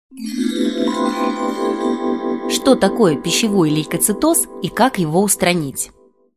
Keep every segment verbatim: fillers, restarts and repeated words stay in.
Что такое пищевой лейкоцитоз и как его устранить?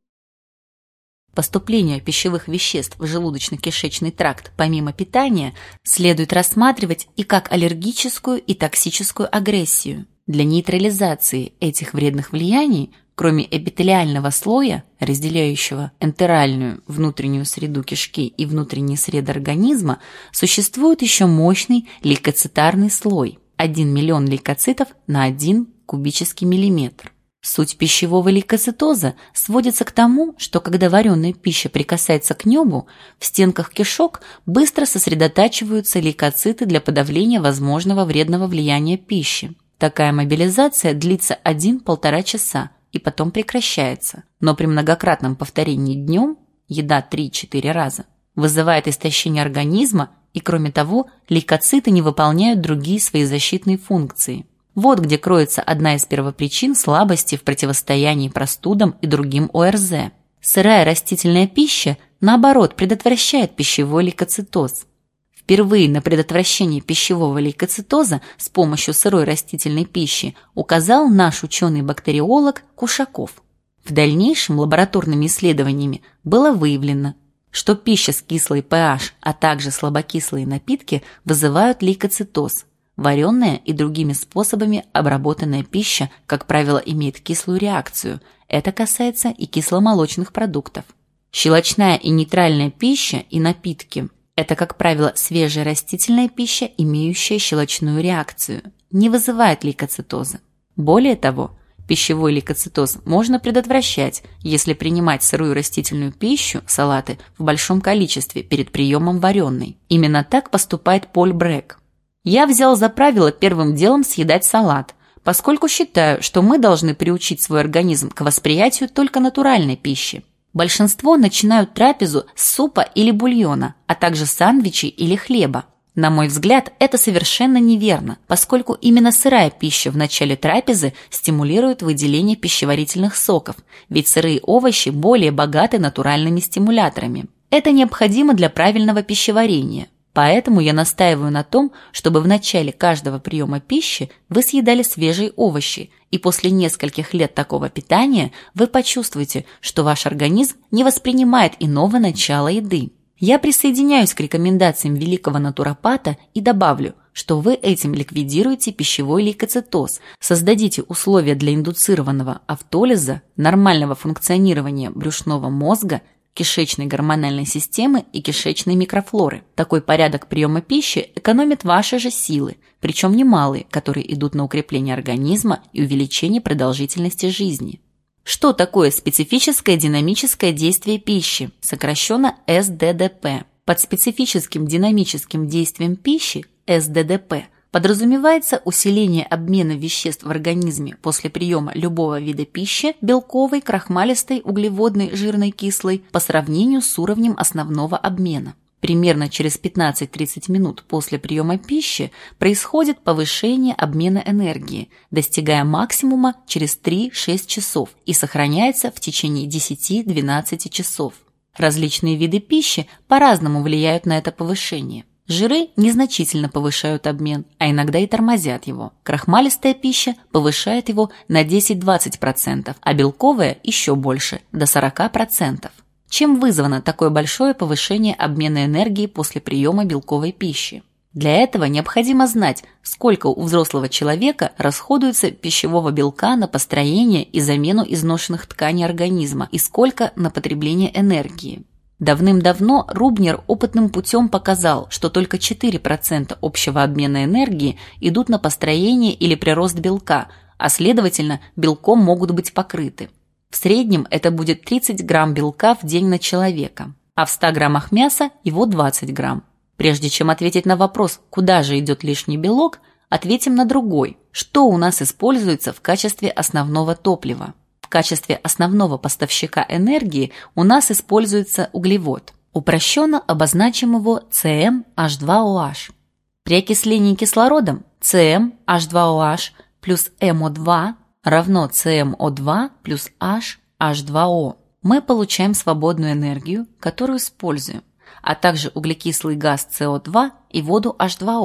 Поступление пищевых веществ в желудочно-кишечный тракт помимо питания следует рассматривать и как аллергическую и токсическую агрессию. Для нейтрализации этих вредных влияний, кроме эпителиального слоя, разделяющего энтеральную внутреннюю среду кишки и внутренние среды организма, существует еще мощный лейкоцитарный слой – один миллион лейкоцитов на один кубический миллиметр. Суть пищевого лейкоцитоза сводится к тому, что когда вареная пища прикасается к небу, в стенках кишок быстро сосредотачиваются лейкоциты для подавления возможного вредного влияния пищи. Такая мобилизация длится один-полтора часа и потом прекращается, но при многократном повторении днем, еда три-четыре раза, вызывает истощение организма, и кроме того, лейкоциты не выполняют другие свои защитные функции. Вот где кроется одна из первопричин слабости в противостоянии простудам и другим О Р З. Сырая растительная пища, наоборот, предотвращает пищевой лейкоцитоз. Впервые на предотвращение пищевого лейкоцитоза с помощью сырой растительной пищи указал наш ученый-бактериолог Кушаков. В дальнейшем лабораторными исследованиями было выявлено, что пища с кислой pH, а также слабокислые напитки вызывают лейкоцитоз. Вареная и другими способами обработанная пища, как правило, имеет кислую реакцию. Это касается и кисломолочных продуктов. Щелочная и нейтральная пища и напитки – это, как правило, свежая растительная пища, имеющая щелочную реакцию, не вызывает лейкоцитоза. Более того, пищевой лейкоцитоз можно предотвращать, если принимать сырую растительную пищу, салаты, в большом количестве перед приемом вареной. Именно так поступает Поль Брек. Я взял за правило первым делом съедать салат, поскольку считаю, что мы должны приучить свой организм к восприятию только натуральной пищи. Большинство начинают трапезу с супа или бульона, а также сандвичей или хлеба. На мой взгляд, это совершенно неверно, поскольку именно сырая пища в начале трапезы стимулирует выделение пищеварительных соков, ведь сырые овощи более богаты натуральными стимуляторами. Это необходимо для правильного пищеварения. Поэтому я настаиваю на том, чтобы в начале каждого приема пищи вы съедали свежие овощи, и после нескольких лет такого питания вы почувствуете, что ваш организм не воспринимает иного начала еды. Я присоединяюсь к рекомендациям великого натуропата и добавлю, что вы этим ликвидируете пищевой лейкоцитоз, создадите условия для индуцированного автолиза, нормального функционирования брюшного мозга, кишечной гормональной системы и кишечной микрофлоры. Такой порядок приема пищи экономит ваши же силы, причем немалые, которые идут на укрепление организма и увеличение продолжительности жизни. Что такое специфическое динамическое действие пищи, сокращенно С Д Д П? Под специфическим динамическим действием пищи, С Д Д П, подразумевается усиление обмена веществ в организме после приема любого вида пищи, белковой, крахмалистой, углеводной, жирной, кислой, по сравнению с уровнем основного обмена. Примерно через пятнадцать-тридцать минут после приема пищи происходит повышение обмена энергии, достигая максимума через три-шесть часов и сохраняется в течение десяти-двенадцати часов. Различные виды пищи по-разному влияют на это повышение. Жиры незначительно повышают обмен, а иногда и тормозят его. Крахмалистая пища повышает его на десять-двадцать процентов, а белковая еще больше, до сорока процентов. Чем вызвано такое большое повышение обмена энергии после приема белковой пищи? Для этого необходимо знать, сколько у взрослого человека расходуется пищевого белка на построение и замену изношенных тканей организма и сколько на потребление энергии. Давным-давно Рубнер опытным путем показал, что только четыре процента общего обмена энергии идут на построение или прирост белка, а следовательно, белком могут быть покрыты. В среднем это будет тридцать грамм белка в день на человека, а в ста граммах мяса его двадцать грамм. Прежде чем ответить на вопрос, куда же идет лишний белок, ответим на другой. Что у нас используется в качестве основного топлива? В качестве основного поставщика энергии у нас используется углевод. Упрощенно обозначим его С М H два О H. При окислении кислородом С М H два О H плюс М О два равно С М О два плюс H H два O. Мы получаем свободную энергию, которую используем, а также углекислый газ С О два и воду H два O,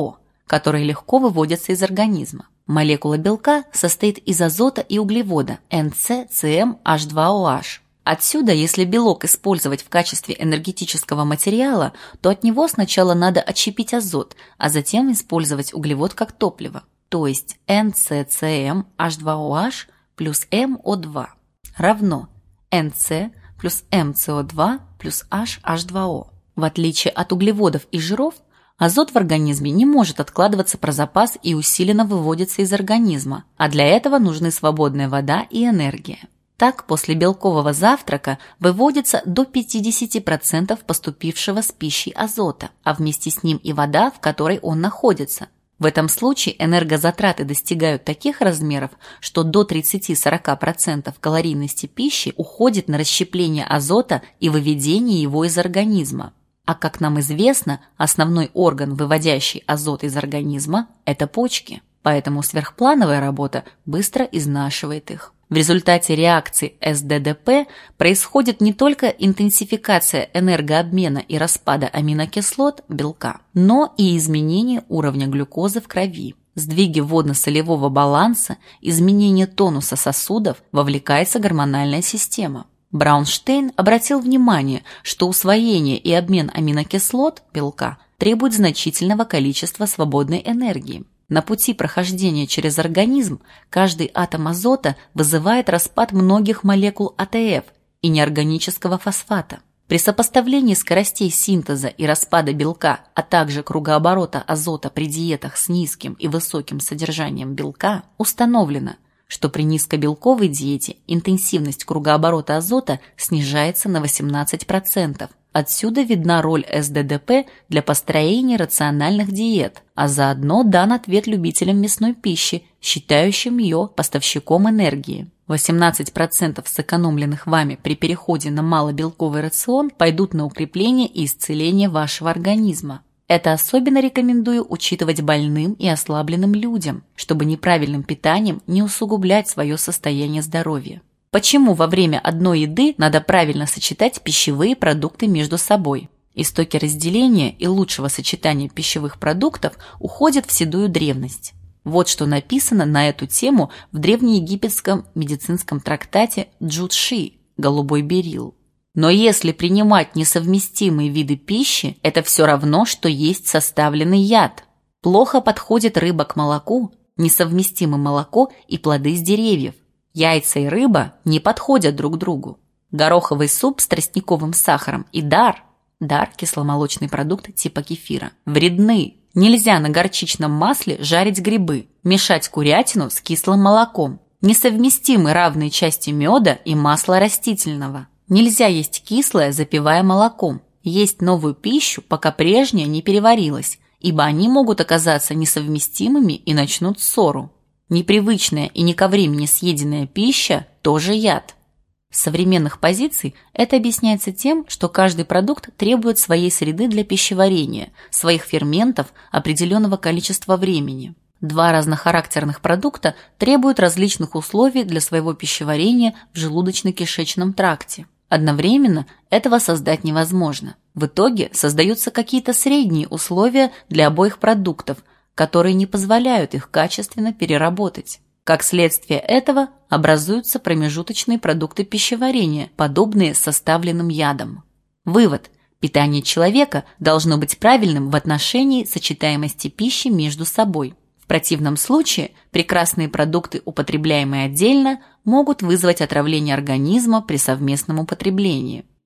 которые легко выводятся из организма. Молекула белка состоит из азота и углевода эн цэ цэ эм аш два о аш. Отсюда, если белок использовать в качестве энергетического материала, то от него сначала надо отщепить азот, а затем использовать углевод как топливо, то есть эн цэ цэ эм аш два о аш плюс эм о два равно эн цэ плюс эм цэ о два плюс H H два O. В отличие от углеводов и жиров, азот в организме не может откладываться про запас и усиленно выводится из организма, а для этого нужны свободная вода и энергия. Так, после белкового завтрака выводится до пятьдесят процентов поступившего с пищей азота, а вместе с ним и вода, в которой он находится. В этом случае энергозатраты достигают таких размеров, что до тридцати-сорока процентов калорийности пищи уходит на расщепление азота и выведение его из организма. А как нам известно, основной орган, выводящий азот из организма, это почки, поэтому сверхплановая работа быстро изнашивает их. В результате реакции эс дэ дэ пэ происходит не только интенсификация энергообмена и распада аминокислот белка, но и изменение уровня глюкозы в крови. Сдвиги водно-солевого баланса, изменение тонуса сосудов, вовлекается гормональная система. Браунштейн обратил внимание, что усвоение и обмен аминокислот белка требует значительного количества свободной энергии. На пути прохождения через организм каждый атом азота вызывает распад многих молекул а тэ эф и неорганического фосфата. При сопоставлении скоростей синтеза и распада белка, а также кругооборота азота при диетах с низким и высоким содержанием белка, установлено, что при низкобелковой диете интенсивность кругооборота азота снижается на восемнадцать процентов. Отсюда видна роль эс дэ дэ пэ для построения рациональных диет, а заодно дан ответ любителям мясной пищи, считающим ее поставщиком энергии. восемнадцать процентов сэкономленных вами при переходе на малобелковый рацион пойдут на укрепление и исцеление вашего организма. Это особенно рекомендую учитывать больным и ослабленным людям, чтобы неправильным питанием не усугублять свое состояние здоровья. Почему во время одной еды надо правильно сочетать пищевые продукты между собой? Истоки разделения и лучшего сочетания пищевых продуктов уходят в седую древность. Вот что написано на эту тему в древнеегипетском медицинском трактате Джудши «Голубой берилл». Но если принимать несовместимые виды пищи, это все равно, что есть составленный яд. Плохо подходит рыба к молоку, несовместимо молоко и плоды с деревьев. Яйца и рыба не подходят друг другу. Гороховый суп с тростниковым сахаром и дар, дар – кисломолочный продукт типа кефира, вредны. Нельзя на горчичном масле жарить грибы, мешать курятину с кислым молоком. Несовместимы равные части меда и масла растительного. Нельзя есть кислое, запивая молоком. Есть новую пищу, пока прежняя не переварилась, ибо они могут оказаться несовместимыми и начнут ссору. Непривычная и не ко времени съеденная пища – тоже яд. С современных позиций это объясняется тем, что каждый продукт требует своей среды для пищеварения, своих ферментов, определенного количества времени. Два разнохарактерных продукта требуют различных условий для своего пищеварения в желудочно-кишечном тракте. Одновременно этого создать невозможно. В итоге создаются какие-то средние условия для обоих продуктов, которые не позволяют их качественно переработать. Как следствие этого образуются промежуточные продукты пищеварения, подобные составленным ядам. Вывод. Питание человека должно быть правильным в отношении сочетаемости пищи между собой. В противном случае прекрасные продукты, употребляемые отдельно, могут вызвать отравление организма при совместном употреблении.